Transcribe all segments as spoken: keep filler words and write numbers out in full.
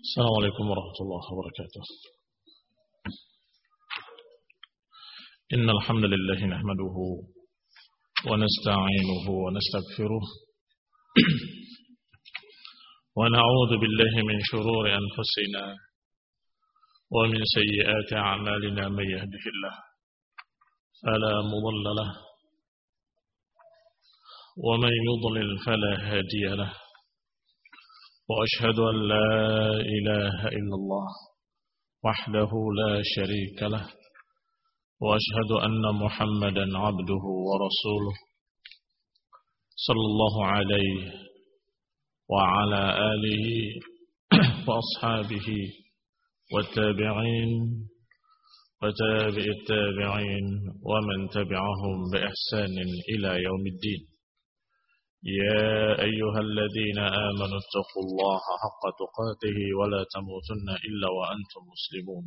السلام عليكم ورحمة الله وبركاته. إن الحمد لله نحمده ونستعينه ونستغفره ونعوذ بالله من شرور أنفسنا ومن سيئات أعمالنا. من يهده الله فلا مضل له ومن يضلل فلا هادي له، وأشهد أن لا إله إلا الله وحده لا شريك له، وأشهد أن محمدا عبده ورسوله صلى الله عليه وعلى آله وأصحابه والتابعين وتابع التابعين ومن تبعهم بإحسان إلى يوم الدين. يا أيها الذين آمنوا اتقوا الله حق تقاته ولا تموتن إلا وأنتم مسلمون.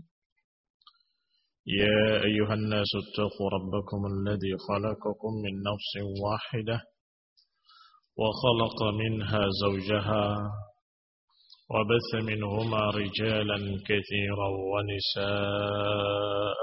يا أيها الناس اتقوا ربكم الذي خلقكم من نفس واحدة وخلق منها زوجها وبث منهما رجالا كثيرا ونساء،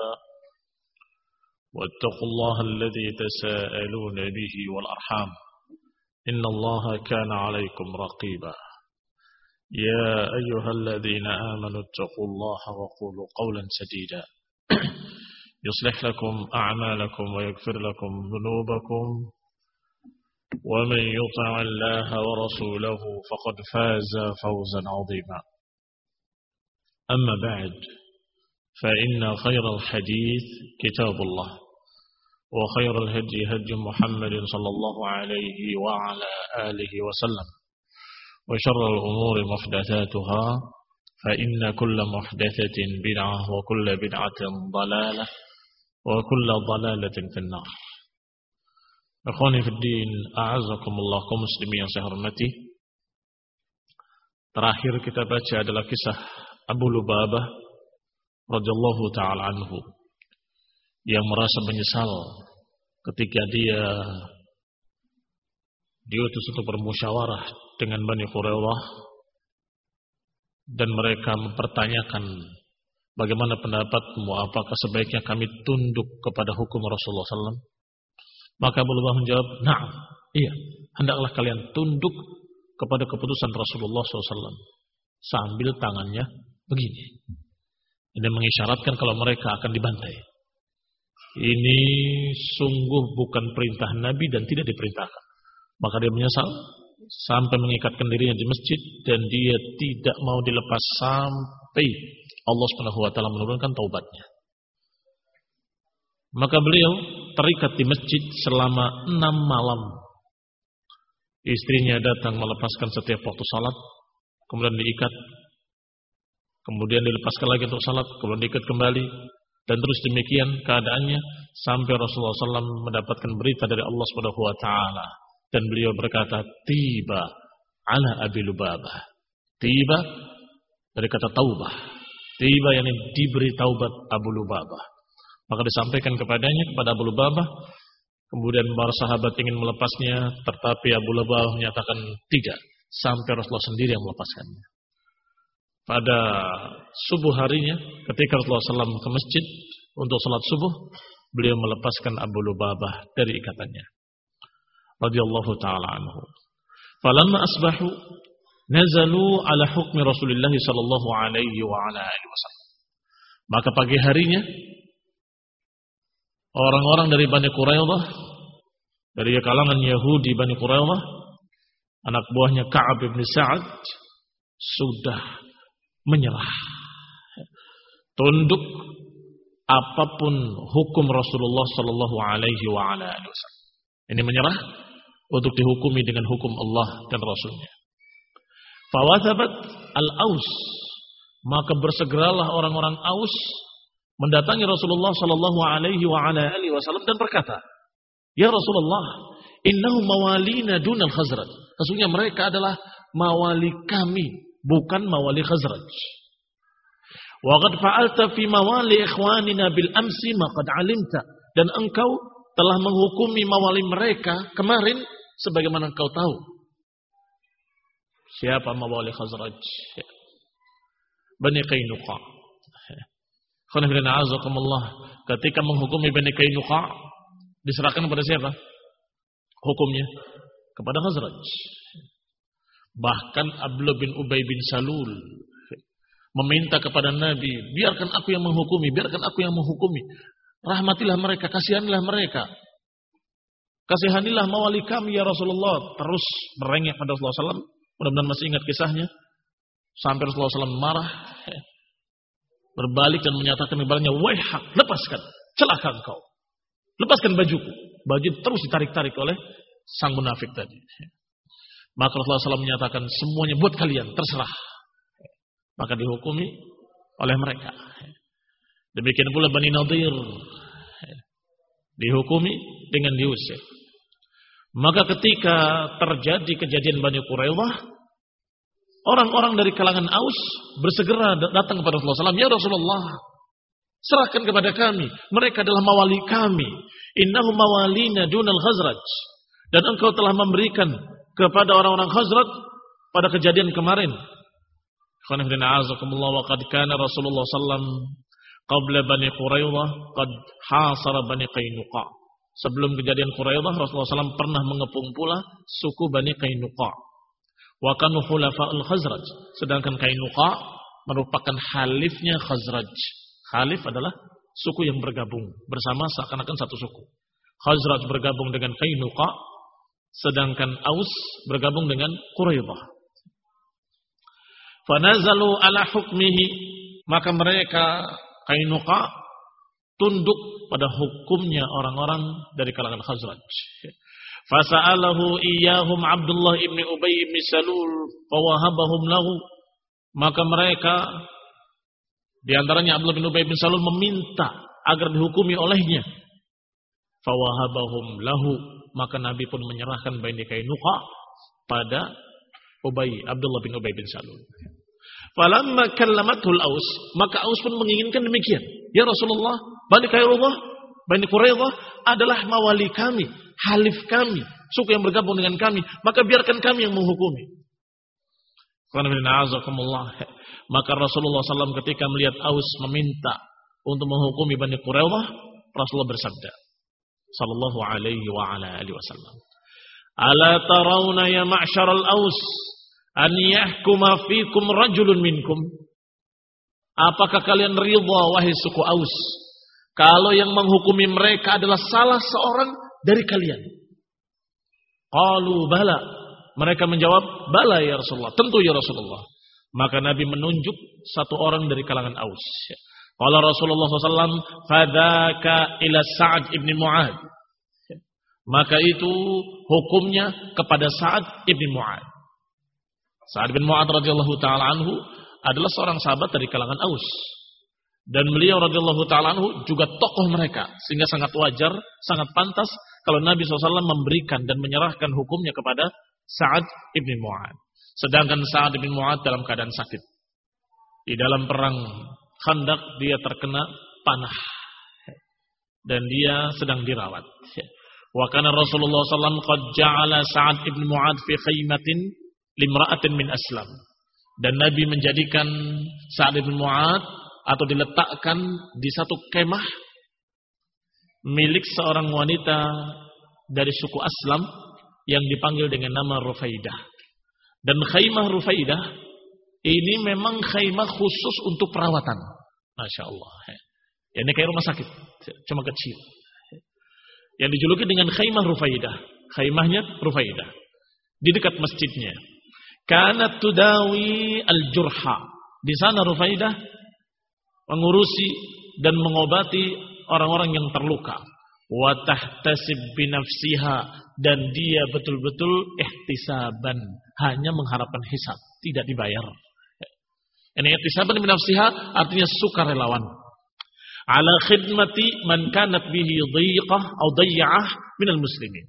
واتقوا الله الذي تساءلون به والأرحام إن الله كان عليكم رقيبا. يا أيها الذين آمنوا اتقوا الله وقولوا قولا سديدا يصلح لكم أعمالكم ويغفر لكم ذنوبكم، ومن يطع الله ورسوله فقد فاز فوزا عظيما. أما بعد، فإن خير الحديث كتاب الله، وخير الهدي هدي محمد صلى الله عليه وعلى آله وسلم، وشر الأمور محدثاتها، فإن كل محدثة بدعة وكل بدعة ضلالة وكل ضلالة في النار. Ikhwani fi din, a'azzakumullah, kaum muslimin yang saya hormati. Terakhir kita baca adalah kisah Abu Lubabah radhiyallahu taala anhu yang merasa menyesal ketika dia diutus untuk bermusyawarah dengan Bani Quraidah dan mereka mempertanyakan, bagaimana pendapatmu, apakah sebaiknya kami tunduk kepada hukum Rasulullah sallallahu alaihi wasallam? Maka Abu Lubabah menjawab, na'am, iya, hendaklah kalian tunduk kepada keputusan Rasulullah sallallahu alaihi wasallam, sambil tangannya begini. Ini mengisyaratkan kalau mereka akan dibantai. Ini sungguh bukan perintah Nabi dan tidak diperintahkan. Maka dia menyesal sampai mengikatkan dirinya di masjid dan dia tidak mau dilepas sampai Allah Subhanahu wa taala menurunkan taubatnya. Maka beliau terikat di masjid selama enam malam. Istrinya datang melepaskan setiap waktu salat, kemudian diikat, kemudian dilepaskan lagi untuk salat, kemudian diikat kembali. Dan terus demikian keadaannya sampai Rasulullah sallallahu alaihi wasallam mendapatkan berita dari Allah Subhanahu wa taala dan beliau berkata, tiba ala Abi Lubabah. Tiba dari kata taubah. Tiba yang diberi taubat Abu Lubabah. Maka disampaikan kepadanya, kepada Abu Lubabah. Kemudian para sahabat ingin melepasnya, tetapi Abu Lubabah menyatakan tidak, sampai Rasulullah sendiri yang melepaskannya. Pada subuh harinya, ketika Rasulullah sallallahu alaihi wasallam ke masjid untuk salat subuh, beliau melepaskan Abu Lubabah dari ikatannya. Radhiyallahu ta'ala anhu. Falamma asbahu, nazalu ala hukmi Rasulullah sallallahu alaihi wa ala alihi wasallam. Maka pagi harinya, orang-orang dari Bani Quraidah, dari kalangan Yahudi Bani Quraidah, anak buahnya Ka'ab bin Sa'ad, sudah menyerah, tunduk apapun hukum Rasulullah sallallahu alaihi wa ala alihi wasallam. Ini menyerah untuk dihukumi dengan hukum Allah dan Rasulnya. Fawathabat al-Aus, maka bersegeralah orang-orang Aus mendatangi Rasulullah sallallahu alaihi wa ala alihi wasallam dan berkata, "Ya Rasulullah, innahu mawalina dunal Khazraj." Sesungguhnya mereka adalah mawali kami, bukan mawali Khazraj. Wa qad fa'alta fi mawali ikhwanina bil amsi ma qad 'alimta. Dan engkau telah menghukumi mawali mereka kemarin sebagaimana engkau tahu. Siapa mawali Khazraj? Bani Qainuqa. Ketika menghukumi Bani Qainuqa, diserahkan kepada siapa? Hukumnya kepada Khazraj. Bahkan Abdullah bin Ubay bin Salul meminta kepada Nabi, biarkan aku yang menghukumi, biarkan aku yang menghukumi. Rahmatilah mereka, kasihanilah mereka. Kasihanilah mawali kami ya Rasulullah. Terus merengek pada Rasulullah shallallahu alaihi wasallam. Mudah-mudahan masih ingat kisahnya. Sampai Rasulullah shallallahu alaihi wasallam marah. Berbalik dan menyatakan kepadanya, waihak, lepaskan, celaka engkau. Lepaskan bajuku. Baju terus ditarik-tarik oleh sang munafik tadi. Maka Rasulullah shallallahu alaihi wasallam menyatakan, semuanya buat kalian, terserah. Maka dihukumi oleh mereka. Demikian pula Bani Nadir. Dihukumi dengan diusir. Maka ketika terjadi kejadian Bani Quraidah, orang-orang dari kalangan Aus bersegera datang kepada Rasulullah shallallahu alaihi wasallam. Ya Rasulullah, serahkan kepada kami. Mereka adalah mawali kami. Innahum mawalina dunal Khazraj. Dan engkau telah memberikan kepada orang-orang Khazraj pada kejadian kemarin. Wa qad kana Rasulullah sallallahu alaihi wasallam qabla Bani Quraidah qad hasara Bani Qainuqa. Sebelum kejadian Quraidah, Rasulullah shallallahu alaihi wasallam pernah mengepung pula suku Bani Qainuqa. Wa kanu khulafa'ul Khazraj. Sedangkan Qainuqa merupakan halifnya Khazraj. Halif adalah suku yang bergabung bersama seakan-akan satu suku. Khazraj bergabung dengan Qainuqa, sedangkan Aus bergabung dengan Quraidah. Fanazalu ala hukmihi, maka mereka Qainuqa tunduk pada hukumnya orang-orang dari kalangan Khazraj. Fasa'alahu iyyahum Abdullah ibn Ubay ibn Salul fawahabahum lahu, maka mereka di antaranya Abdullah bin Ubay bin Salul meminta agar dihukumi olehnya. Fawahabahum lahu, maka Nabi pun menyerahkan Bani Qainuqa pada Ubay, Abdullah bin Ubay bin Salul. Falamma kallamatul Aus, maka Aus pun menginginkan demikian. Ya Rasulullah, Bani Qainuqa, Bani Quraidah adalah mawali kami, halif kami, suku yang bergabung dengan kami, maka biarkan kami yang menghukumi. Maka Rasulullah shallallahu alaihi wasallam ketika melihat Aus meminta untuk menghukumi Bani Quraidah, Rasulullah bersabda sallallahu alaihi wa ala alihi wasallam, ala tarawna ya ma'syaral Aus an yahkuma fikum rajulun minkum. Apakah kalian ridha wahai suku Aus kalau yang menghukumi mereka adalah salah seorang dari kalian? Qalu bala. Mereka menjawab, bala ya Rasulullah, tentu ya Rasulullah. Maka Nabi menunjuk satu orang dari kalangan Aus. Qala Rasulullah shallallahu alaihi wasallam, fadaka ila Sa'ad ibn Mu'ad. Maka itu hukumnya kepada Sa'ad ibn Mu'ad. Sa'ad bin Mu'ad radhiyallahu ta'ala anhu adalah seorang sahabat dari kalangan Aus. Dan beliau radhiyallahu ta'ala anhu juga tokoh mereka. Sehingga sangat wajar, sangat pantas kalau Nabi shallallahu alaihi wasallam memberikan dan menyerahkan hukumnya kepada Sa'ad ibn Mu'ad. Sedangkan Sa'ad ibn Mu'ad dalam keadaan sakit. Di dalam perang Khandaq dia terkena panah. Dan dia sedang dirawat. Wa kana Rasulullah sallallahu alaihi wasallam qad ja'ala Sa'ad ibn Mu'ad fi khaymatin limra'atin min Aslam. Dan Nabi menjadikan Sa'ad ibn Mu'ad atau diletakkan di satu kemah milik seorang wanita dari suku Aslam yang dipanggil dengan nama Rufaidah. Dan khaymah Rufaidah ini memang khaymah khusus untuk perawatan. Masya Allah. Ya, ini kayak rumah sakit, cuma kecil. Yang dijuluki dengan khaymah Rufaidah. Khaymahnya Rufaidah. Di dekat masjidnya. Kanat tudawi al-jurha. Di sana Rufaidah mengurusi dan mengobati orang-orang yang terluka. Wa tahtasib binafsiha, dan dia betul-betul ihtisaban, hanya mengharapkan hisab, tidak dibayar. Ini ihtisaban binafsiha artinya sukarelawan. Ala khidmati man kanat bihi dhiqah atau dhayya'ah minal muslimin.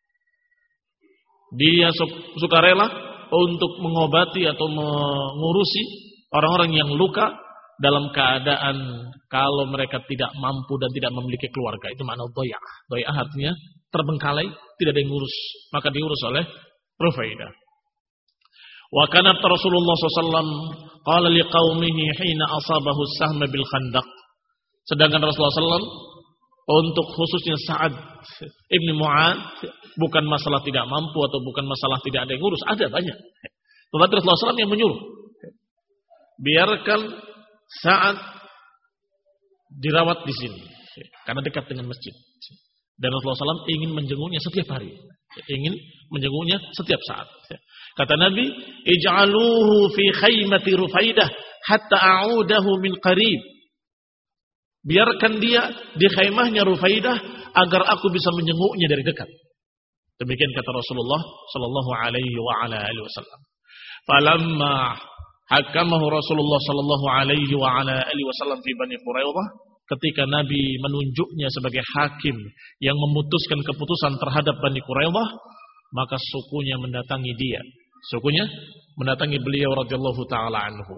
Dia sukarela untuk mengobati atau mengurusi orang-orang yang luka dalam keadaan kalau mereka tidak mampu dan tidak memiliki keluarga. Itu makna dhayya'ah. Dhayya'ah artinya terbengkalai, tidak ada yang ngurus, maka diurus oleh Rufaidah. Wa kana Rasulullah sallallahu alaihi wasallam qala liqaumihi hina asabahu as-sahm bil Khandaq. Sedangkan Rasulullah sallallahu alaihi wasallam untuk khususnya Sa'ad ibn Mu'adz bukan masalah tidak mampu atau bukan masalah tidak ada yang ngurus, ada banyak. Tetapi Rasulullah sallallahu alaihi wasallam yang menyuruh, biarkan Sa'ad dirawat di sini karena dekat dengan masjid. Dan Rasulullah sallallahu alaihi wasallam ingin menjenguknya setiap hari, ingin menjenguknya setiap saat. Kata Nabi, ij'aluhu fi khaymati Rufaidah hatta a'udahu min qarib. Biarkan dia di khaymahnya Rufaidah agar aku bisa menjenguknya dari dekat. Demikian kata Rasulullah sallallahu alaihi wa ala alihi wasallam. Falamma hakamahu Rasulullah sallallahu alaihi wa ala alihi wasallam fi Bani Quraidah, ketika Nabi menunjuknya sebagai hakim yang memutuskan keputusan terhadap Bani Quraidah, maka sukunya mendatangi dia. Sukunya mendatangi beliau radhiyallahu taala anhu.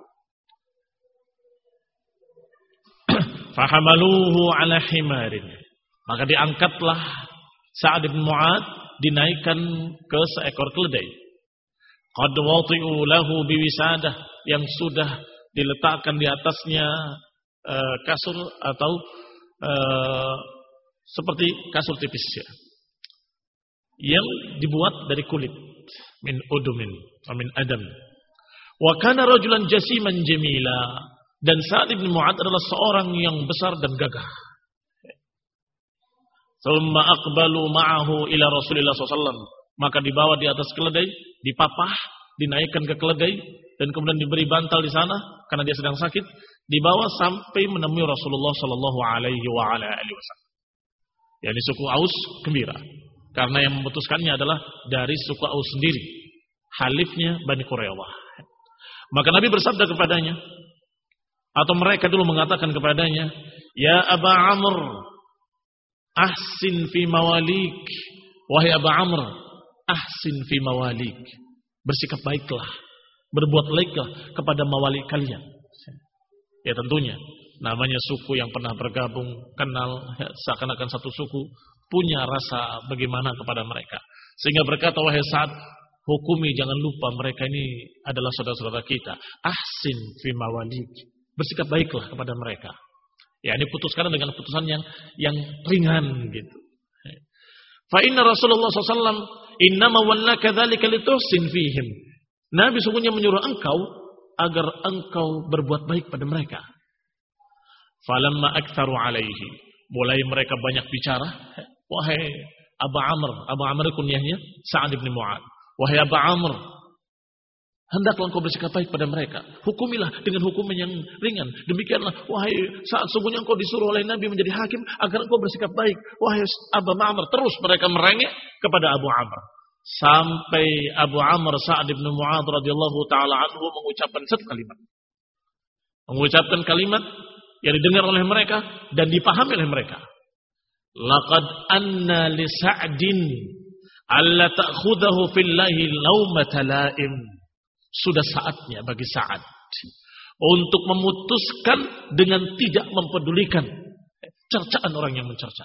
Fahamaluhu ala himarin. Maka diangkatlah Sa'ad bin Mu'adz, dinaikkan ke seekor keledai. Qad wati'u lahu biwisadah, yang sudah diletakkan di atasnya uh, kasur atau uh, seperti kasur tipis ya, yang dibuat dari kulit, min udumin, min adam. Wa kana rajulan jasiman jamila. Dan Sa'ad bin Mu'adz adalah seorang yang besar dan gagah. Thumma aqbalu ma'ahu ila Rasulillah sallallahu alaihi wasallam. Maka dibawa di atas keledai, dipapah, dinaikkan ke keledai, dan kemudian diberi bantal di sana karena dia sedang sakit. Dibawa sampai menemui Rasulullah sallallahu alaihi wasallam. Yani suku Aus gembira karena yang memutuskannya adalah dari suku Aus sendiri, halifnya Bani Quraidah. Maka Nabi bersabda kepadanya, atau mereka dulu mengatakan kepadanya, ya Aba Amr, ahsin fi mawalik. Wahai Aba Amr, ahsin fi mawalik. Bersikap baiklah, berbuat baiklah kepada mawalik kalian. Ya tentunya, namanya suku yang pernah bergabung, kenal, ya, seakan-akan satu suku, punya rasa bagaimana kepada mereka. Sehingga berkata, wahai Sa'ad, hukumi, jangan lupa mereka ini adalah saudara-saudara kita. Ahsin fi mawalik. Bersikap baiklah kepada mereka. Ya, ini putuskan dengan putusan yang yang ringan gitu. Fa inna Rasulullah sallallahu alaihi wasallam innama wallaka dzalika lituhsin fihim. Nabi sungguhnya menyuruh engkau agar engkau berbuat baik pada mereka. Falamma aktsaru alaihi, mulai mereka banyak bicara, wahai Aba Amr, Aba Amr kunyahnya Sa'ad bin Mu'adz. Wahai Aba Amr, hendaklah engkau bersikap baik pada mereka. Hukumilah dengan hukuman yang ringan. Demikianlah, wahai Sa'ad, sungguhnya engkau disuruh oleh Nabi menjadi hakim agar engkau bersikap baik. Wahai Abu Amr, terus mereka merengek kepada Abu Amr. Sampai Abu Amr Sa'ad bin Mu'adz radhiyallahu taala anhu mengucapkan satu kalimat. Mengucapkan kalimat yang didengar oleh mereka dan dipahami oleh mereka. Laqad anna li Sa'din alla ta'khudahu fillahi laumata la'im. Sudah saatnya bagi Sa'ad untuk memutuskan dengan tidak mempedulikan cercaan orang yang mencerca.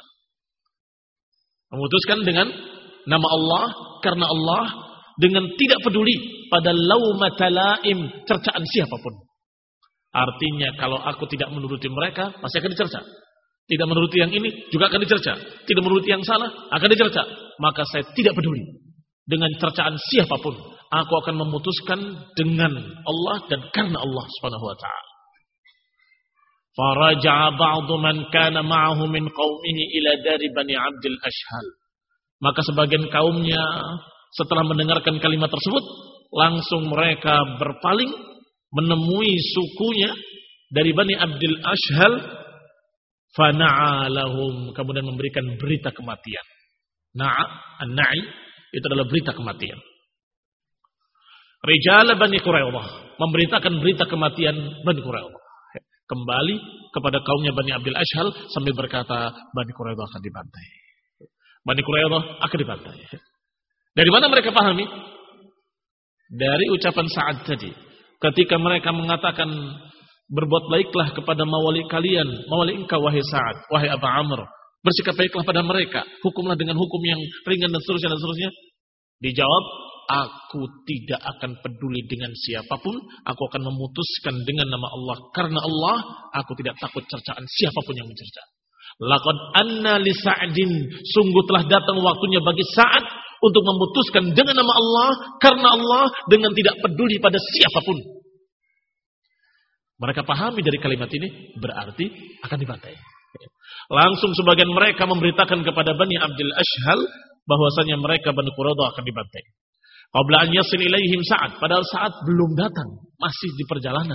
Memutuskan dengan nama Allah, karena Allah, dengan tidak peduli pada laumata la'im, cercaan siapapun. Artinya kalau aku tidak menuruti mereka, pasti akan dicerca. Tidak menuruti yang ini juga akan dicerca. Tidak menuruti yang salah akan dicerca. Maka saya tidak peduli dengan cercaan siapapun. Aku akan memutuskan dengan Allah dan karena Allah Subhanahu wa taala. Faraja'a ba'du man kana ma'ahu min qaumihi ila dari Bani Abdul Ashhal. Maka sebagian kaumnya setelah mendengarkan kalimat tersebut, langsung mereka berpaling menemui sukunya dari Bani Abdul Ashhal, fana'a lahum, kemudian memberikan berita kematian. Na'a, an-na'i itu adalah berita kematian. Rijal Bani Quraidah memberitakan berita kematian Bani Quraidah. Kembali kepada kaumnya Bani Abdul Ashhal sambil berkata, Bani Quraidah akan dibantai. Bani Quraidah akan dibantai. Dari mana mereka pahami? Dari ucapan Sa'ad tadi. Ketika mereka mengatakan, berbuat baiklah kepada mawali kalian, mawali engkau wahai Sa'ad, wahai Aba Amr, bersikap baiklah pada mereka, hukumlah dengan hukum yang ringan dan seterusnya dan seterusnya. Dijawab, aku tidak akan peduli dengan siapapun, aku akan memutuskan dengan nama Allah. Karena Allah, aku tidak takut cercaan siapapun yang mencerca. Laqad anna li Sa'din, sungguh telah datang waktunya bagi Sa'ad untuk memutuskan dengan nama Allah, karena Allah, dengan tidak peduli pada siapapun. Mereka pahami dari kalimat ini, berarti akan dibantai. Langsung sebagian mereka memberitakan kepada Bani Abdul Ashhal, bahwasanya mereka Bani Quraidah akan dibantai. Qabla an yasil ilaihim Sa'ad, padahal Sa'ad belum datang, masih di perjalanan.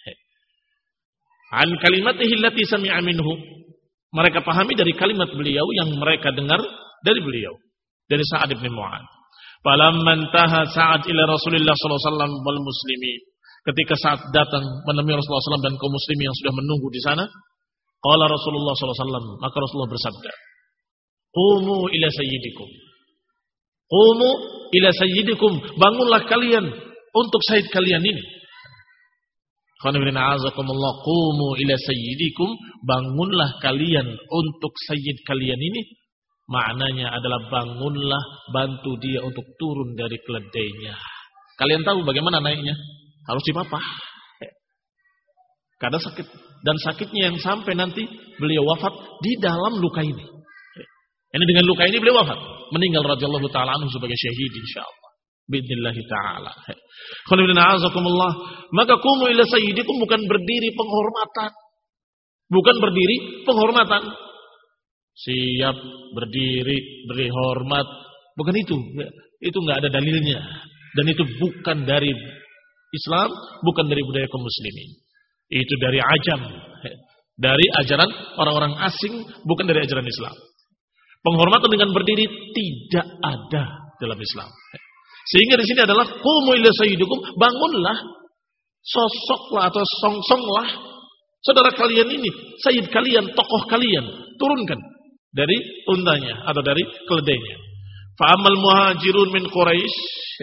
An kalimatihi allati sami'a minhu, mereka pahami dari kalimat beliau yang mereka dengar dari beliau, dari Sa'ad bin Mu'adz. Falamma intaha Sa'ad ila Rasulillah sallallahu alaihi wasallam wal muslimin, ketika Sa'ad datang menemui Rasulullah sallallahu alaihi wasallam dan kaum muslimin yang sudah menunggu di sana, qala Rasulullah sallallahu alaihi wasallam, maka Rasulullah bersabda, "Qumu ila sayyidikum." Qumu ila sayyidikum, bangunlah kalian untuk sayyid kalian ini. Qanibrina'azakumullah, qumu ila sayyidikum, bangunlah kalian untuk sayyid kalian ini. Maknanya adalah bangunlah, bantu dia untuk turun dari keledainya. Kalian tahu bagaimana naiknya? Harus dipapah. Karena sakit, dan sakitnya yang sampai nanti beliau wafat di dalam luka ini. Ini dengan luka ini beliau wafat, meninggal radhiyallahu taala anhu sebagai syahid insyaallah. Biidznillah taala. Khonibrina'azakumullah, maka qumu ila sayyidikum bukan berdiri penghormatan. Bukan berdiri penghormatan. Siap berdiri, beri hormat, bukan itu. Itu enggak ada dalilnya, dan itu bukan dari Islam, bukan dari budaya kaum muslimin. Itu dari ajam, dari ajaran orang-orang asing, bukan dari ajaran Islam. Penghormatan dengan berdiri tidak ada dalam Islam. Sehingga di sini adalah qumu ila sayyidikum, bangunlah, sosoklah atau songsonglah saudara kalian ini, sayyid kalian, tokoh kalian, turunkan dari untanya atau dari keledainya. Fa amal muhajirun min Quraisy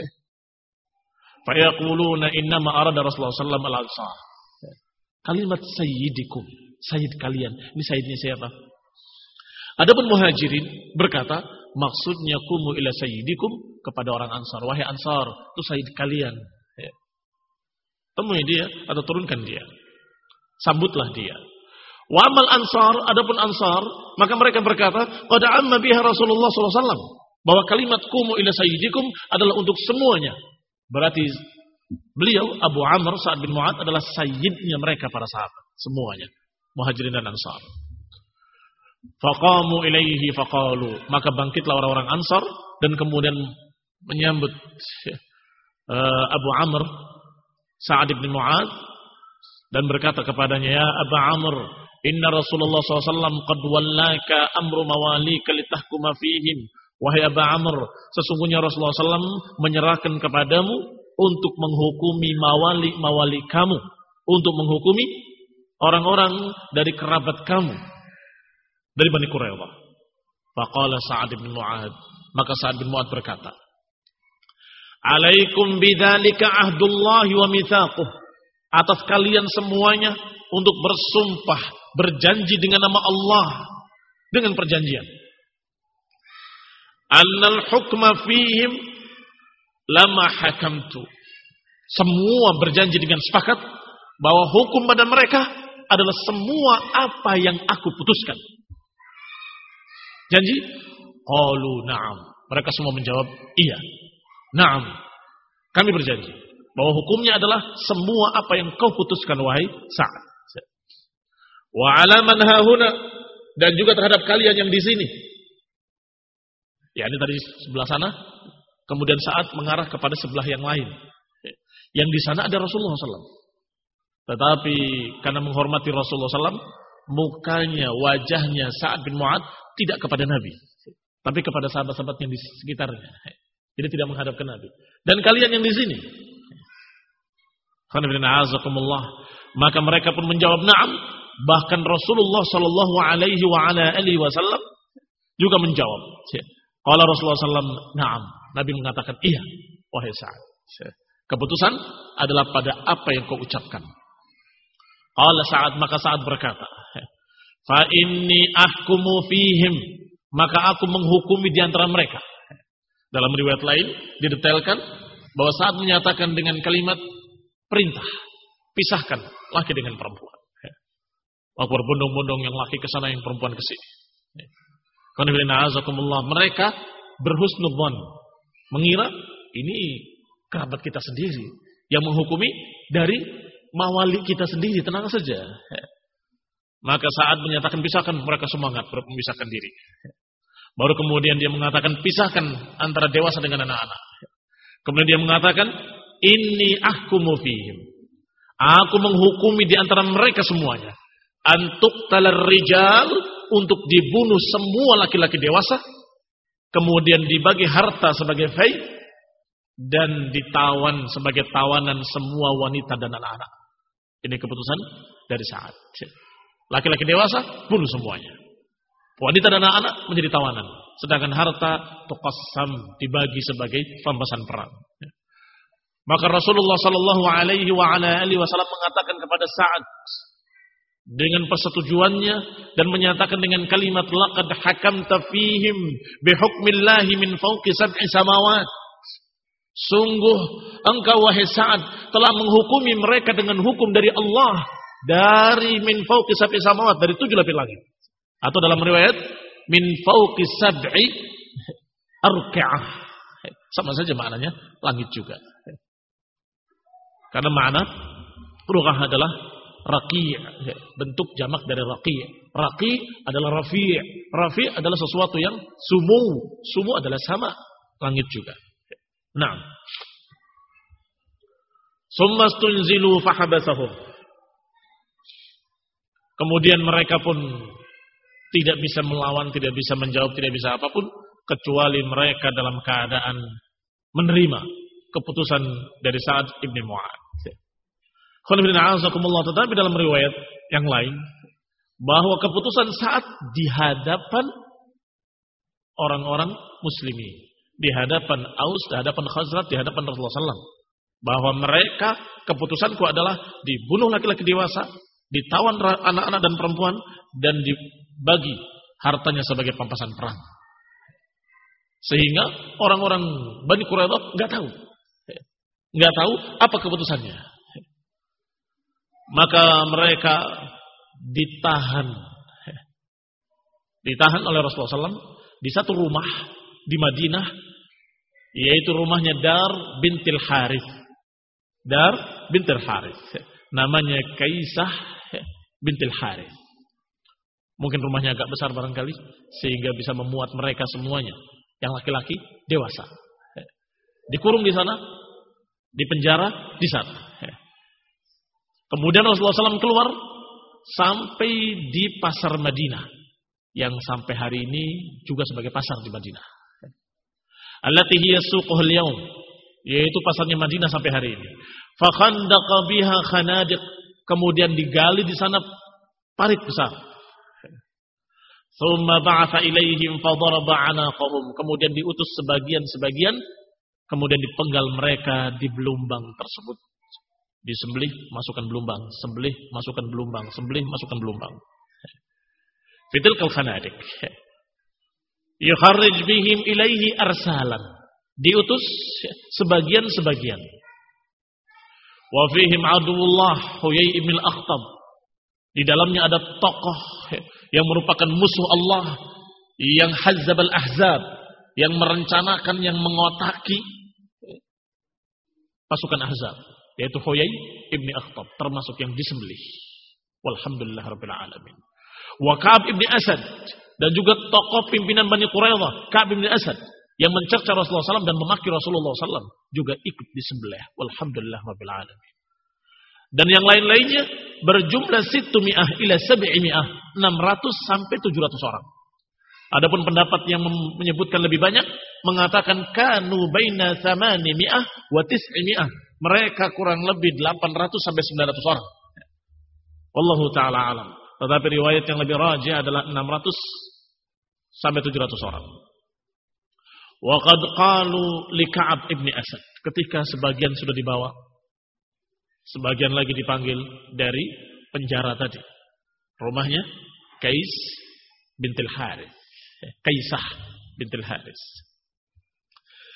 fa yaquluna inna ma arada Rasulullah sallallahu alaihi wasallam al-ansar. Kalimat sayyidikum, sayyid kalian, ini sayyidnya siapa? Adapun muhajirin berkata, maksudnya kumu ila sayyidikum, kepada orang Ansar. Wahai Ansar, itu sayyid kalian. Ya. Temui dia atau turunkan dia. Sambutlah dia. Wa amal Ansar, adapun Ansar, maka mereka berkata, qad amma biha Rasulullah sallallahu alaihi wasallam, bahwa kalimat kumu ila sayyidikum adalah untuk semuanya. Berarti beliau Abu Amr Sa'ad bin Mu'adz adalah sayyidnya mereka para sahabat, semuanya, muhajirin dan Ansar. Faqamu ilaihi faqalu, maka bangkitlah orang-orang Ansar dan kemudian menyambut uh, Abu Amr Sa'ad bin Mu'adz dan berkata kepadanya, ya Abu Amr, inna Rasulullah sallallahu alaihi wasallam qad wallaka amru mawalika litahkuma fihim. Wahai Abu Amr, sesungguhnya Rasulullah sallallahu alaihi wasallam menyerahkan kepadamu untuk menghukumi mawali-mawali kamu, untuk menghukumi orang-orang dari kerabat kamu, dari Bani Quraidah. Faqala Sa'ad bin Mu'adz, maka Sa'ad bin Mu'adz berkata, alaikum bidzalika ahdullahi wa mitsaquh, atas kalian semuanya untuk bersumpah, berjanji dengan nama Allah, dengan perjanjian. Annal hukma fihim lama hakamtu, semua berjanji dengan sepakat bahwa hukum pada mereka adalah semua apa yang aku putuskan. Janji? Qalu na'am. Mereka semua menjawab, iya. Na'am. Kami berjanji bahwa hukumnya adalah semua apa yang kau putuskan wahai Sa'ad. Wa 'ala man hahuna, dan juga terhadap kalian yang di sini. Ya, ini tadi sebelah sana, kemudian Sa'ad mengarah kepada sebelah yang lain. Yang di sana ada Rasulullah sallallahu alaihi wasallam. Tetapi karena menghormati Rasulullah sallallahu alaihi wasallam, mukanya, wajahnya Sa'ad bin Mu'adz tidak kepada Nabi, tapi kepada sahabat-sahabat yang di sekitarnya. Jadi tidak menghadap ke Nabi. Dan kalian yang di sini, maka mereka pun menjawab na'am. Bahkan Rasulullah sallallahu alaihi wa ala alihi wasallam juga menjawab. Qala Rasulullah sallallahu alaihi wasallam na'am. Nabi mengatakan iya, wahai Sa'ad. Keputusan adalah pada apa yang kau ucapkan. Qala Sa'ad, maka Sa'ad berkata, fa inni ahkumu fihim, maka aku menghukumi di antara mereka. Dalam riwayat lain didetailkan bahwa saat menyatakan dengan kalimat perintah, pisahkan laki dengan perempuan. Aku berbondong-bondong yang laki ke sana, yang perempuan ke sini. Mereka berhusnudzon, mengira ini kerabat kita sendiri yang menghukumi dari mawali kita sendiri, tenang saja. Maka saat menyatakan pisahkan, mereka semangat memisahkan diri. Baru kemudian dia mengatakan pisahkan antara dewasa dengan anak-anak. Kemudian dia mengatakan inni ahkumu fihim. Aku menghukumi di antara mereka semuanya. Antuk talar rijal, untuk dibunuh semua laki-laki dewasa. Kemudian dibagi harta sebagai fai. Dan ditawan sebagai tawanan semua wanita dan anak-anak. Ini keputusan dari Sa'ad. Laki-laki dewasa bunuh semuanya. Wanita dan anak-anak menjadi tawanan. Sedangkan harta tuqassam, dibagi sebagai rampasan perang. Maka Rasulullah sallallahu alaihi wa ala alihi wasallam mengatakan kepada Sa'ad dengan persetujuannya dan menyatakan dengan kalimat laqad hakamta fihim bihukmillahi min fawqi sab'i samawat. Sungguh engkau wahai Sa'ad telah menghukumi mereka dengan hukum dari Allah dari min fawqi sab'i samawat, dari tujuh lapis langit. Atau dalam riwayat min fawqi sab'i arqa'ah. Sama saja maknanya, langit juga. Karena makna ruqah adalah raqi', bentuk jamak dari raqi'. Raqi' adalah rafi'. Rafi' adalah sesuatu yang sumu. Sumu adalah sama, langit juga. Nah. Summa stunzilu fahabasahum. Kemudian mereka pun tidak bisa melawan, tidak bisa menjawab, tidak bisa apapun, kecuali mereka dalam keadaan menerima keputusan dari Sa'ad ibn Mu'adz. Tetapi dalam riwayat yang lain, bahwa keputusan Sa'ad di hadapan orang-orang muslimin, di hadapan Aus, di hadapan Khazraj, di hadapan Rasulullah sallallahu alaihi wasallam, bahwa mereka, keputusanku adalah dibunuh laki-laki dewasa, ditawan anak-anak dan perempuan, dan dibagi hartanya sebagai pampasan perang. Sehingga orang-orang Bani Quraidah nggak tahu, nggak tahu apa keputusannya. Maka mereka ditahan, ditahan oleh Rasulullah sallallahu alaihi wasallam di satu rumah di Madinah, yaitu rumahnya Dar bintil Harith. Dar bintil Harith, namanya Kaisah bintil Harith. Mungkin rumahnya agak besar barangkali, sehingga bisa memuat mereka semuanya, yang laki-laki dewasa. Dikurung di sana, dipenjara di sana. Kemudian Rasulullah sallallahu alaihi wasallam keluar sampai di pasar Madinah, yang sampai hari ini juga sebagai pasar di Madinah. Allati hiya suquhul yaum, yaitu pasarnya Madinah sampai hari ini. Fa khandaqa biha khanadiq, kemudian digali di sana parit besar. Tsumma ba'atha ilaihim fa daraba 'anaqahum, kemudian diutus sebagian-sebagian, kemudian dipenggal mereka di belumbang tersebut. Disembelih, masukkan belumbang, sembelih, masukkan belumbang, sembelih, masukkan belumbang. Fitilkal khanadiq. Yukharrij bihim ilaihi arsalan, diutus sebagian-sebagian. Wa fihim aduwullah Huyai ibn al-Akhtab, di dalamnya ada tokoh yang merupakan musuh Allah, yang hazzab al-ahzab, yang merencanakan, yang mengotaki pasukan Ahzab, yaitu Huyai ibn Akhtab, termasuk yang disembelih. Walhamdulillah rabbil alamin. Wa Ka'ab ibn Asad, dan juga tokoh pimpinan Bani Quraidah, Ka'ab ibn Asad, yang mencerca Rasulullah sallallahu alaihi wasallam dan memaki Rasulullah sallallahu alaihi wasallam, juga ikut disembelih. Walhamdulillah rabbil alamin. Dan yang lain-lainnya berjumlah sittumi'ah ila sab'imi'ah, enam ratus sampai tujuh ratus orang. Adapun pendapat yang menyebutkan lebih banyak mengatakan kanu baina tsamanimi'ah wa tis'imi'ah. Mereka kurang lebih delapan ratus sampai sembilan ratus orang. Wallahu taala alam. Tetapi riwayat yang lebih rajih adalah enam ratus sampai tujuh ratus orang. Wa qad qalu li Ka'ab ibn Asad, ketika sebagian sudah dibawa, sebagian lagi dipanggil dari penjara tadi. Rumahnya Kais bintil Harith. Kaisah bintil Harith.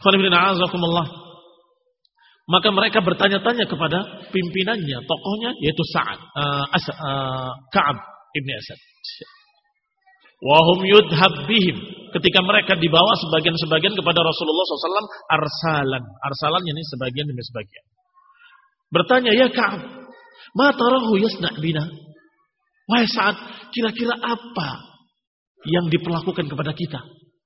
Maka mereka bertanya-tanya kepada pimpinannya, tokohnya, yaitu Sa'ad, uh, As, uh, Ka'ab ibn Asad. Wahum yudhab bihim. Ketika mereka dibawa sebagian-sebagian kepada Rasulullah shallallahu alaihi wasallam, arsalan. Arsalan ini sebagian demi sebagian. Bertanya, ya Ka'ab, ma tarahu yasna' bina? Wahai Sa'ad, kira-kira apa yang diperlakukan kepada kita?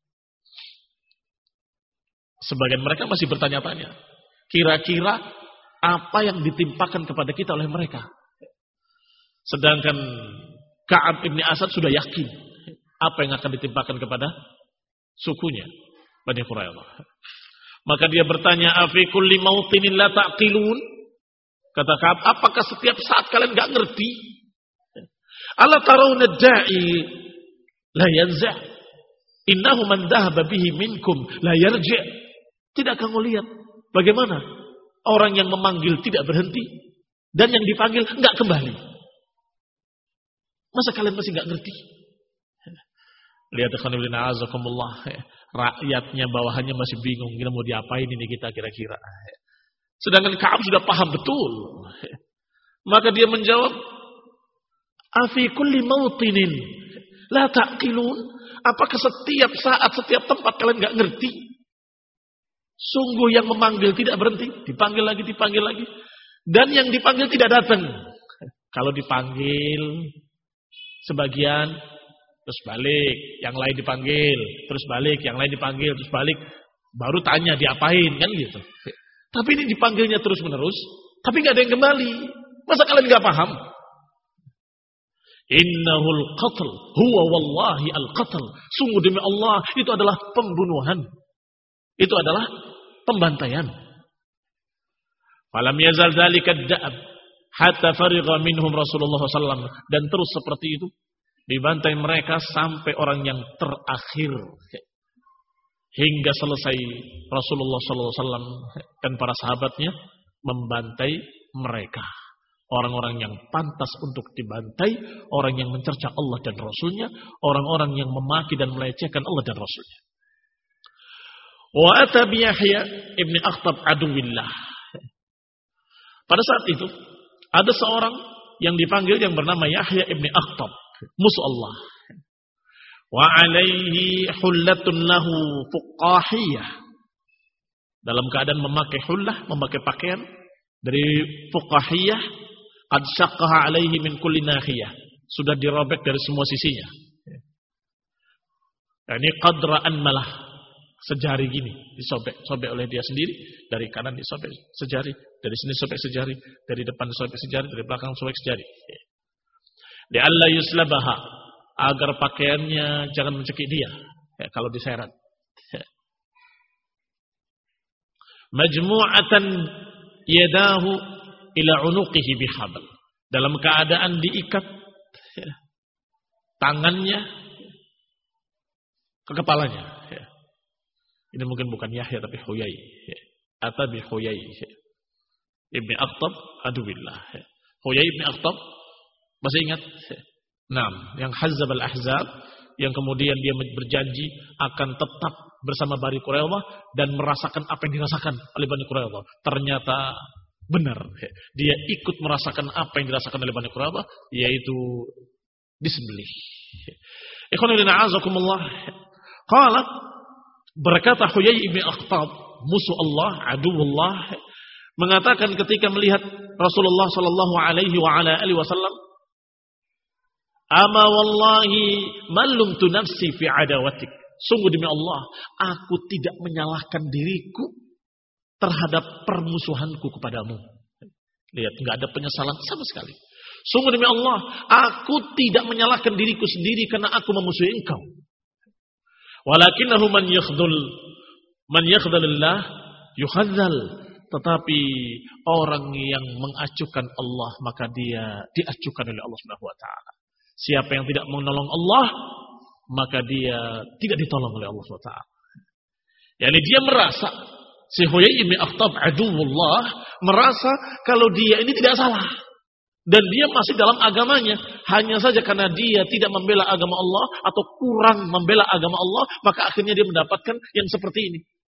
Sebagian mereka masih bertanya-tanya. Kira-kira apa yang ditimpakan kepada kita oleh mereka? Sedangkan Ka'ab ibn Asad sudah yakin apa yang akan ditimpakan kepada sukunya, Bani Quraidah. Maka dia bertanya, afi kulli mautinin la ta'qilun? Kata Ka'ab, apakah setiap saat kalian enggak ngerti? Ala tarawna da'i la yanza'? Innahu man dhahaba bihi minkum la yarji'? Tidak kamu lihat bagaimana orang yang memanggil tidak berhenti dan yang dipanggil enggak kembali? Masa kalian masih enggak ngerti? Lihat ikhwan a'azakumullah, rakyatnya bawahannya masih bingung, kita mau diapain ini kita kira-kira. Sedangkan Ka'ab sudah paham betul. Maka dia menjawab, afi kulli mautinin la ta'qilun? Apakah setiap saat, setiap tempat kalian enggak ngerti? Sungguh yang memanggil tidak berhenti, dipanggil lagi, dipanggil lagi. Dan yang dipanggil tidak datang. Kalau dipanggil sebagian, terus balik, yang lain dipanggil, terus balik, yang lain dipanggil, terus balik, baru tanya diapain, kan gitu. Tapi ini dipanggilnya terus menerus, tapi nggak ada yang kembali. Masa kalian nggak paham? Innahul qatl, huwa wallahi al qatl. Sungguh demi Allah, itu adalah pembunuhan. Itu adalah pembantaian. Falam yazal dzalika ad-da'ab hatta farigha minhum Rasulullah sallallahu alaihi wasallam, dan terus seperti itu dibantai mereka sampai orang yang terakhir, hingga selesai Rasulullah sallallahu alaihi wasallam dan para sahabatnya membantai mereka. Orang-orang yang pantas untuk dibantai, orang yang mencerca Allah dan Rasulnya, orang-orang yang memaki dan melecehkan Allah dan Rasulnya. Wa ata bi Yahya ibn Akhtab aduwillah. Pada saat itu ada seorang yang dipanggil yang bernama Yahya ibn Akhtab, musuh Allah. Wa alaihi hullatun lahu fuqahiyah. Dalam keadaan memakai hullah, memakai pakaian dari fuqahiyah, qad shaqqaha alaihi min kulli nahiyah. Sudah dirobek dari semua sisinya. Ini qadra anmalah. Sejari gini disobek, sobek oleh dia sendiri, dari kanan disobek sejari, dari sini sobek sejari, dari depan sobek sejari, dari belakang sobek sejari. Di alla yuslabaha, agar pakaiannya jangan mencekik dia ya, kalau diseret. Majmu'atan yadahu ila unuqihi bihabl, dalam keadaan diikat ya, tangannya ke kepalanya. Ya. Ini mungkin bukan Yahya tapi Huyai. Ya. Atabi Huyai. Ya. Ibni Akhtab adubillah. Ya. Huyai ibni Akhtab, masih ingat? Nah, yang Hazzab al-Ahzab, yang kemudian dia berjanji akan tetap bersama Bani Quraidah dan merasakan apa yang dirasakan oleh Bani Quraidah. Ternyata benar. Dia ikut merasakan apa yang dirasakan oleh Bani Quraidah, yaitu disembelih. Ikhwan fillah a'azakumullah. Qala, berkata Huyai ibn Akhtab, musuh Allah, aduwullah, mengatakan ketika melihat Rasulullah sallallahu alaihi wa ala alihi wasallam, ama wallahi malumtu nafsi fi adawatik. Sungguh demi Allah, aku tidak menyalahkan diriku terhadap permusuhanku kepadamu. Lihat, enggak ada penyesalan sama sekali. Sungguh demi Allah, aku tidak menyalahkan diriku sendiri karena aku memusuhi engkau. Walakinahu man yakhdhul man yakhdhalillah yukhadzal. Tetapi orang yang mengacuhkan Allah, maka dia diacuhkan oleh Allah Subhanahu wa taala. Siapa yang tidak menolong Allah, maka dia tidak ditolong oleh Allah Subhanahu wa taala. Yani dia merasa, si Huyai ibn Akhtab aduwullah merasa kalau dia ini tidak salah. Dan dia masih dalam agamanya. Hanya saja karena dia tidak membela agama Allah atau kurang membela agama Allah, maka akhirnya dia mendapatkan yang seperti ini.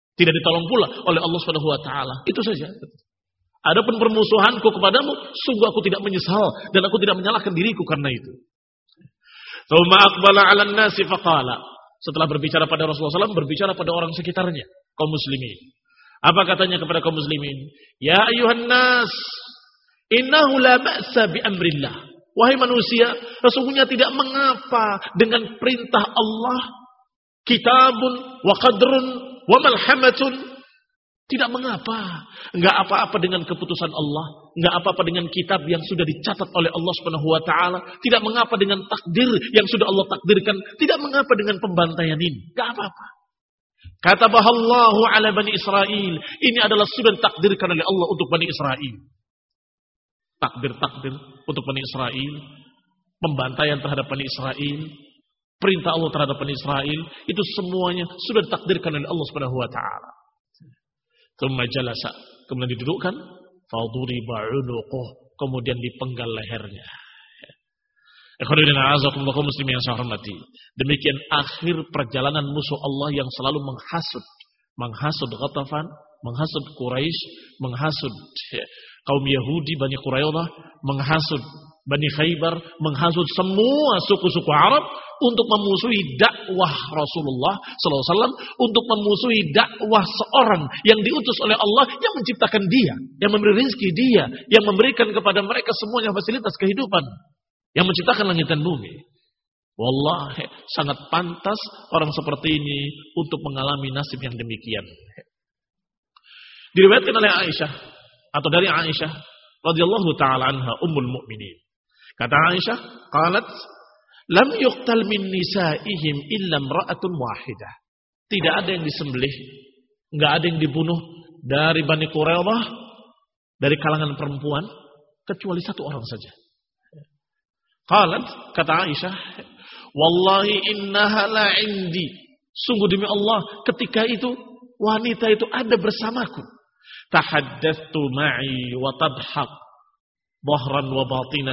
Tidak ditolong pula oleh Allah Subhanahu wa taala. Itu saja. Adapun permusuhanku kepadamu, sungguh aku tidak menyesal dan aku tidak menyalahkan diriku karena itu. Tsumma aqbala 'alan nasi faqala. Setelah berbicara pada Rasulullah shallallahu alaihi wasallam, berbicara pada orang sekitarnya, kaum muslimin. Apa katanya kepada kaum muslimin? Ya ayuhan nas, innahu la ba'sa bi amrillah. Wahai manusia, sesungguhnya tidak mengapa dengan perintah Allah, kitabun wa qadrun wa malhamatun. Tidak mengapa. Enggak apa-apa dengan keputusan Allah. Enggak apa-apa dengan kitab yang sudah dicatat oleh Allah Subhanahu wa taala. Tidak mengapa dengan takdir yang sudah Allah takdirkan. Tidak mengapa dengan pembantaian ini. Enggak apa-apa. Katabahallahu ala Bani Israel. Ini adalah sudah ditakdirkan oleh Allah untuk Bani Israel. Takdir-takdir untuk Bani Israel. Pembantaian terhadap Bani Israel. Perintah Allah terhadap Bani Israel. Itu semuanya sudah ditakdirkan oleh Allah Subhanahu wa taala. Tsumma jalasa, kemudian didudukkan, faduriba unuquh, kemudian dipenggal lehernya. Ikhwanuddin a'azakumullah kaum muslimin yang saya hormati. Demikian akhir perjalanan musuh Allah yang selalu menghasut, menghasut Ghatafan, menghasut Quraisy, menghasut kaum Yahudi Bani Quraidah, menghasut Bani Khaybar, menghasut semua suku-suku Arab untuk memusuhi dakwah Rasulullah sallallahu alaihi wasallam, untuk memusuhi dakwah seorang yang diutus oleh Allah, yang menciptakan dia, yang memberi rezeki dia, yang memberikan kepada mereka semuanya fasilitas kehidupan, yang menciptakan langit dan bumi. Wallahi sangat pantas orang seperti ini untuk mengalami nasib yang demikian. Diriwayatkan oleh Aisyah atau dari Aisyah radhiyallahu taala anha ummul mukminin. Kata Aisyah, qalat lam yuqtal min nisaihim illa imra'atun wahidah. Tidak ada yang disembelih, enggak ada yang dibunuh dari Bani Quraidah, dari kalangan perempuan, kecuali satu orang saja. Qalat, kata Aisyah, wallahi innaha la indi. Sungguh demi Allah, ketika itu wanita itu ada bersamaku. Tahaddatsu ma'i wa tadhaq dhahran wa batinan.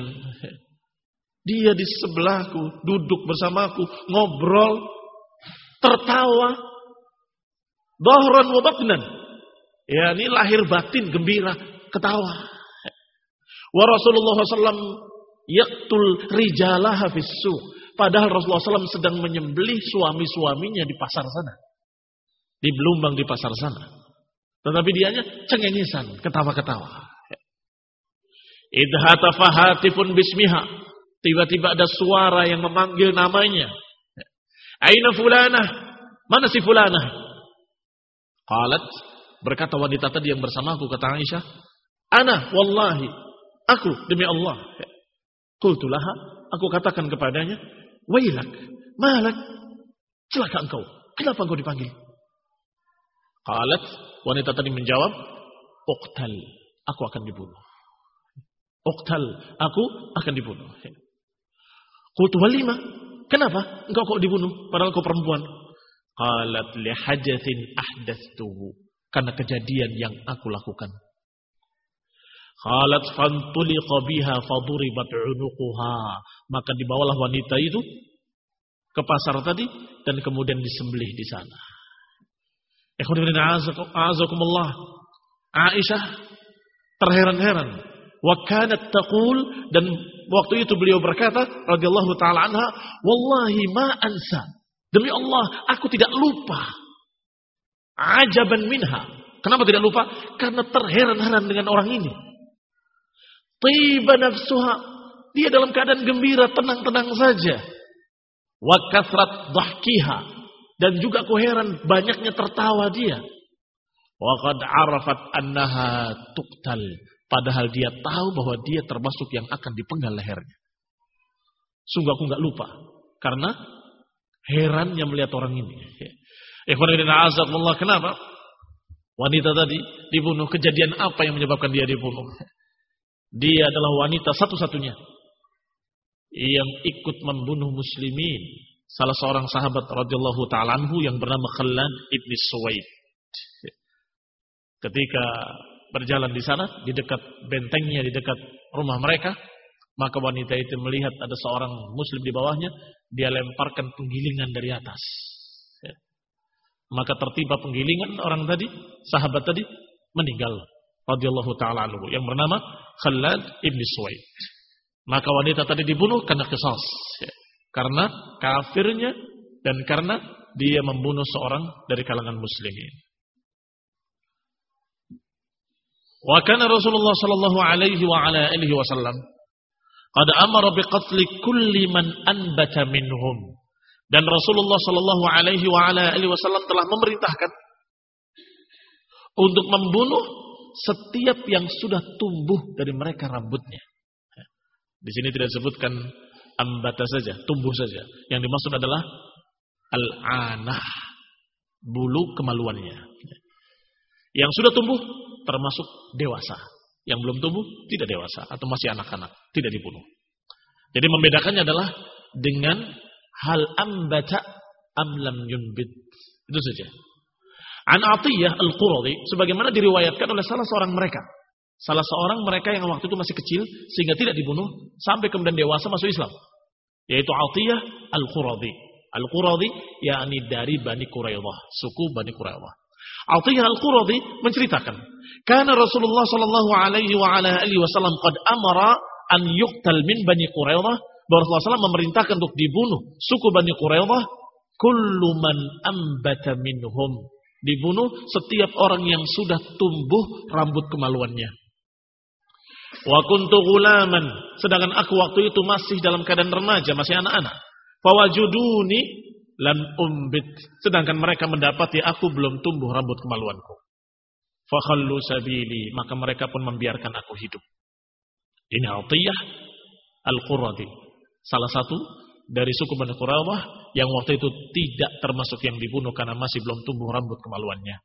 Dia di sebelahku, duduk bersamaku, ngobrol, tertawa, dhahran wa batinan. Ya, ini lahir batin gembira, ketawa. Wa Rasulullah sallallahu alaihi wasallam yaqtul rijalaha fis suq. Padahal Rasulullah sallallahu alaihi wasallam sedang menyembelih suami-suaminya di pasar sana. Di Belumbang di pasar sana. Tetapi dianya cengengesan, ketawa-ketawa. Idhata fahatifun bismiha. Tiba-tiba ada suara yang memanggil namanya. Aina fulanah? Mana si fulanah? Qalat, berkata wanita tadi yang bersamaku, kata Aisyah, ana wallahi, aku demi Allah. Qultu laha, aku katakan kepadanya, wailak, malak, celaka engkau. Kenapa engkau dipanggil? Qalat, wanita tadi menjawab, uqtal, aku akan dibunuh. Uqtal, aku akan dibunuh. Qultu walima, kenapa engkau kok dibunuh padahal kau perempuan? Qalat li hajathin ahdathtuhu, karena kejadian yang aku lakukan. Qalat fantuliqa biha faduribat unuquha, maka dibawalah wanita itu ke pasar tadi dan kemudian disembelih di sana. Ikhwanuddin a'azakumullah, Aisyah terheran-heran. Wa kanat taqul, dan waktu itu beliau berkata radhiyallahu taala anha, wallahi ma ansa, demi Allah aku tidak lupa. Ajaban minha, kenapa tidak lupa? Karena terheran-heran dengan orang ini. Tiba nafsuha, dia dalam keadaan gembira, tenang-tenang saja. Wa kathrat dhahkiha, dan juga aku heran banyaknya tertawa dia. Wa qad arafat annaha tuqtal, padahal dia tahu bahwa dia termasuk yang akan dipenggal lehernya. Sungguh aku enggak lupa, karena herannya melihat orang ini. Ikhwanuddin a'azakumullah, kenapa wanita tadi dibunuh? Kejadian apa yang menyebabkan dia dibunuh? Dia adalah wanita satu-satunya yang ikut membunuh muslimin. Salah seorang sahabat radhiyallahu ta'ala anhu yang bernama Khalad ibn Suwaid. Ketika berjalan di sana, di dekat bentengnya, di dekat rumah mereka, maka wanita itu melihat ada seorang muslim di bawahnya, dia lemparkan penggilingan dari atas. Maka tertimpa penggilingan orang tadi, sahabat tadi meninggal radhiyallahu taala anhu yang bernama Khalad ibn Suwaid. Maka wanita tadi dibunuh karena qisas, karena kafirnya dan karena dia membunuh seorang dari kalangan muslimin. Wa kana Rasulullah sallallahu alaihi wa ala alihi wasallam qad amara biqatli kulli man anbata minhum. Dan Rasulullah sallallahu alaihi wa ala alihi wasallam telah memerintahkan untuk membunuh setiap yang sudah tumbuh dari mereka rambutnya. Di sini tidak disebutkan ambata saja, tumbuh saja. Yang dimaksud adalah al-anah, bulu kemaluannya. Yang sudah tumbuh termasuk dewasa. Yang belum tumbuh tidak dewasa atau masih anak-anak, tidak dibunuh. Jadi membedakannya adalah dengan hal ambata am lam yunbit. Itu saja. An Atiyah Al-Quradi sebagaimana diriwayatkan oleh salah seorang mereka. Salah seorang mereka yang waktu itu masih kecil sehingga tidak dibunuh sampai kemudian dewasa masuk Islam. Yaitu Atiyah Al-Quradi. Al-Quradi yakni dari Bani Quraidah, suku Bani Quraidah. Atiyah Al-Quradi menceritakan, "Kana Rasulullah sallallahu alaihi wa ala alihi wasallam qad amara an yuqtal min Bani Quraidah." Bahwa Rasulullah sallallahu alaihi wasallam memerintahkan untuk dibunuh suku Bani Quraidah, kullu man ambata minhum. Dibunuh setiap orang yang sudah tumbuh rambut kemaluannya. Wa kuntu ghulaman, sedangkan aku waktu itu masih dalam keadaan remaja, masih anak-anak. Fawajuduni lam umbit, sedangkan mereka mendapati aku belum tumbuh rambut kemaluanku. Fakhallu sabili, maka mereka pun membiarkan aku hidup. Ini Atiyah Al-Quradi, salah satu dari suku Bani Quraidah yang waktu itu tidak termasuk yang dibunuh karena masih belum tumbuh rambut kemaluannya.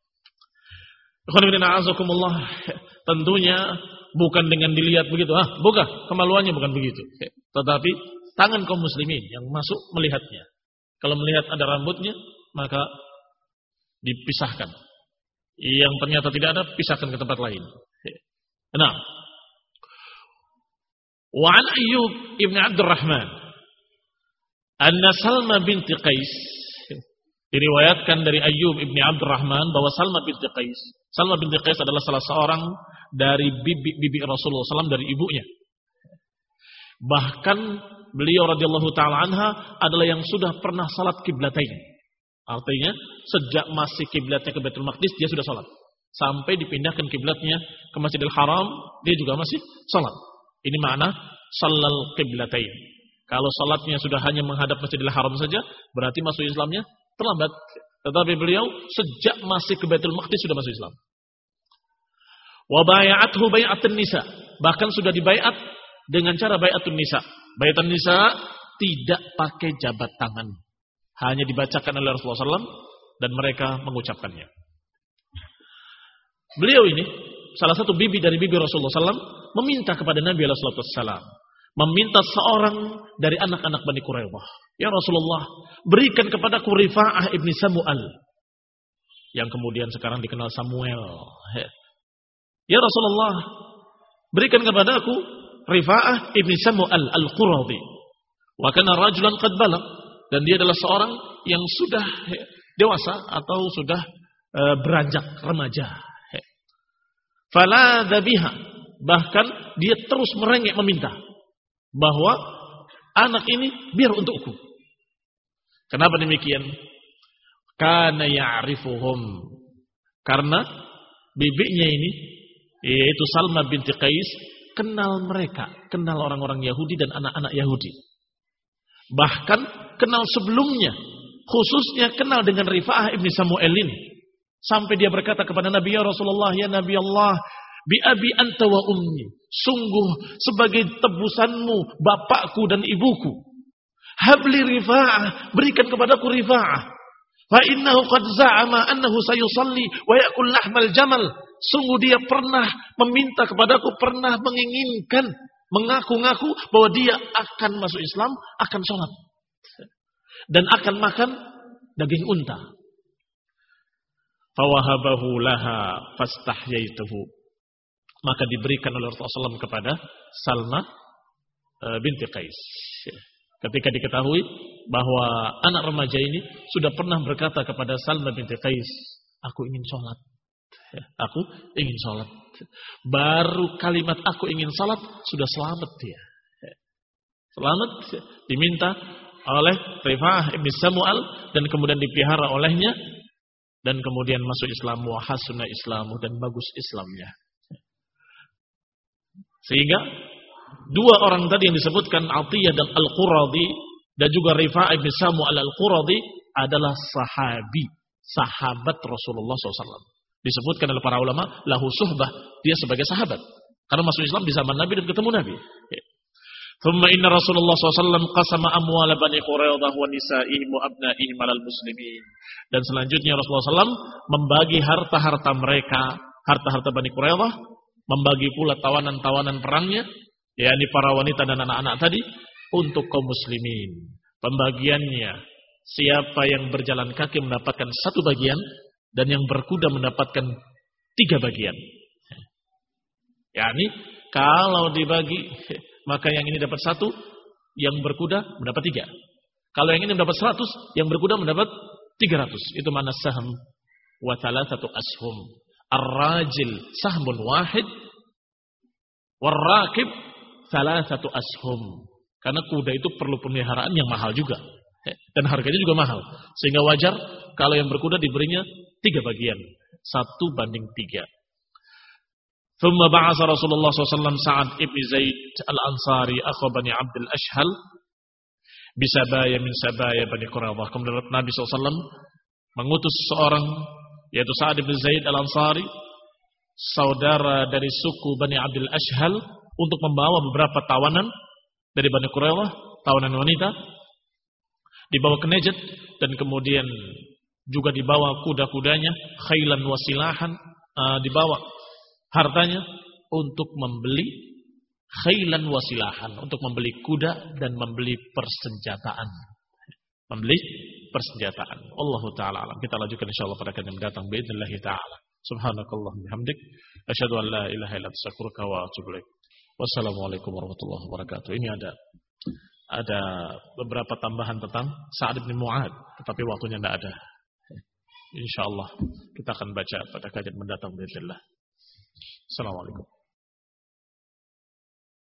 Tentunya bukan dengan dilihat begitu, ah, bukan, kemaluannya bukan begitu. Tetapi tangan kaum muslimin yang masuk melihatnya. Kalau melihat ada rambutnya, maka dipisahkan. Yang ternyata tidak ada, pisahkan ke tempat lain. Nah, wa an Ayyub ibn Abdurrahman Anna Salma binti Qais, diriwayatkan dari Ayyub ibni Abdurrahman bahwa Salma binti Qais, Salma binti Qais adalah salah seorang dari bibi-bibi Rasulullah sallallahu alaihi wasallam, dari ibunya. Bahkan beliau radhiyallahu taala anha adalah yang sudah pernah salat kiblatain. Artinya sejak masih kiblatnya ke Baitul Maqdis dia sudah salat. Sampai dipindahkan kiblatnya ke Masjidil Haram, dia juga masih salat. Ini makna sallal kiblatain. Kalau salatnya sudah hanya menghadap Masjidil Haram saja, berarti masuk Islamnya terlambat. Tetapi beliau sejak masih ke Baitul Maqdis sudah masuk Islam. Wa bai'athu bai'atun nisa, bahkan sudah dibaiat dengan cara bai'atun nisa. Bai'atun nisa tidak pakai jabat tangan, hanya dibacakan oleh Rasulullah sallallahu alaihi wasallam dan mereka mengucapkannya. Beliau ini salah satu bibi dari bibi Rasulullah sallallahu alaihi wasallam meminta kepada Nabi sallallahu alaihi wasallam, meminta seorang dari anak-anak Bani Quraidah, ya Rasulullah, berikan kepadaku Rifa'ah ibni Samu'al, yang kemudian sekarang dikenal Samuel. Ya Rasulullah, berikan kepadaku Rifa'ah ibni Samu'al Al-Quradi. Wa kana rajulan qad balagh, dan dia adalah seorang yang sudah dewasa atau sudah uh, beranjak remaja. Fala dhabiha, bahkan dia terus merengek meminta bahwa anak ini biar untukku. Kenapa demikian? Kana ya'rifuhum, karena bibinya ini yaitu Salma binti Qais kenal mereka, kenal orang-orang Yahudi dan anak-anak Yahudi. Bahkan kenal sebelumnya, khususnya kenal dengan Rifa'ah ibni Samuel ini. Sampai dia berkata kepada Nabi, ya Rasulullah, ya Nabi Allah, bi abi anta wa ummi, sungguh sebagai tebusanmu bapakku dan ibuku. Habli Rifa'ah, berikan kepadaku Rifa'ah. Fa innahu qad za'ama annahu sayusalli wa ya'kul lahmal jamal. Sungguh dia pernah meminta kepadaku, pernah menginginkan, mengaku-ngaku bahwa dia akan masuk Islam, akan sholat dan akan makan daging unta. Fawahabahu laha fastahyaituhu, maka diberikan oleh Rasulullah shallallahu alaihi wasallam kepada Salma binti Qais. Ketika diketahui bahwa anak remaja ini sudah pernah berkata kepada Salma binti Qais, aku ingin sholat. Aku ingin sholat. Baru kalimat aku ingin sholat sudah selamat dia. Selamat diminta oleh Rifa'ah ibn Samu'al dan kemudian dipelihara olehnya dan kemudian masuk Islam, wa hasuna Islamu, dan bagus Islamnya. Sehingga dua orang tadi yang disebutkan Atiyah dan Al-Quradi dan juga Rifa'ah ibn Samu'al Al-Quradi adalah sahabi, sahabat Rasulullah shallallahu alaihi wasallam. Disebutkan oleh para ulama lahu suhbah, dia sebagai sahabat karena masuk Islam di zaman Nabi dan ketemu Nabi. Thumma inna Rasulullah shallallahu alaihi wasallam qasama amwal Bani Quraidah wa nisa'ihim wa abna'ihim 'alal muslimin. Dan selanjutnya Rasulullah shallallahu alaihi wasallam membagi harta-harta mereka, harta-harta Bani Quraidah, membagi pula tawanan-tawanan perangnya, yakni para wanita dan anak-anak tadi, untuk kaum muslimin. Pembagiannya, siapa yang berjalan kaki mendapatkan satu bagian, dan yang berkuda mendapatkan tiga bagian. Yakni kalau dibagi, maka yang ini dapat satu, yang berkuda mendapat tiga. Kalau yang ini mendapat seratus, yang berkuda mendapat tiga ratus. Itu mana saham wa thalathatu ashum. Ar-rajil sahmun wahid, war-rakib thalathatu ashum. Karena kuda itu perlu pemeliharaan yang mahal juga. Dan harganya juga mahal. Sehingga wajar kalau yang berkuda diberinya tiga bagian. Satu banding tiga. Thumma ba'asa Rasulullah shallallahu alaihi wasallam Sa'ad ibn Zaid al-Ansari akha Bani Abdul Ashhal bisabaya min sabaya Bani Quraidah. Kemudian Nabi shallallahu alaihi wasallam mengutus seorang, yaitu Sa'ad ibn Zaid al-Ansari, saudara dari suku Bani Abdul Ashhal, untuk membawa beberapa tawanan dari Bani Quraidah, tawanan wanita, dibawa ke Najd, dan kemudian juga dibawa kuda-kudanya, khailan wasilahan, uh, dibawa hartanya untuk membeli khailan wasilahan, untuk membeli kuda dan membeli persenjataan. Membeli persenjataan. Allahu ta'ala alam. Kita lanjutkan insyaallah pada kajian mendatang biidznillah taala. Subhanakallah bihamdik, asyhadu an la ilaha illa anta astaghfiruka wa atubu ilaik. Wassalamualaikum warahmatullahi wabarakatuh. Ini ada ada beberapa tambahan tentang Sa'ad bin Mu'ad, tetapi waktunya tidak ada. Insyaallah kita akan baca pada kajian mendatang biidznillah. Assalamualaikum.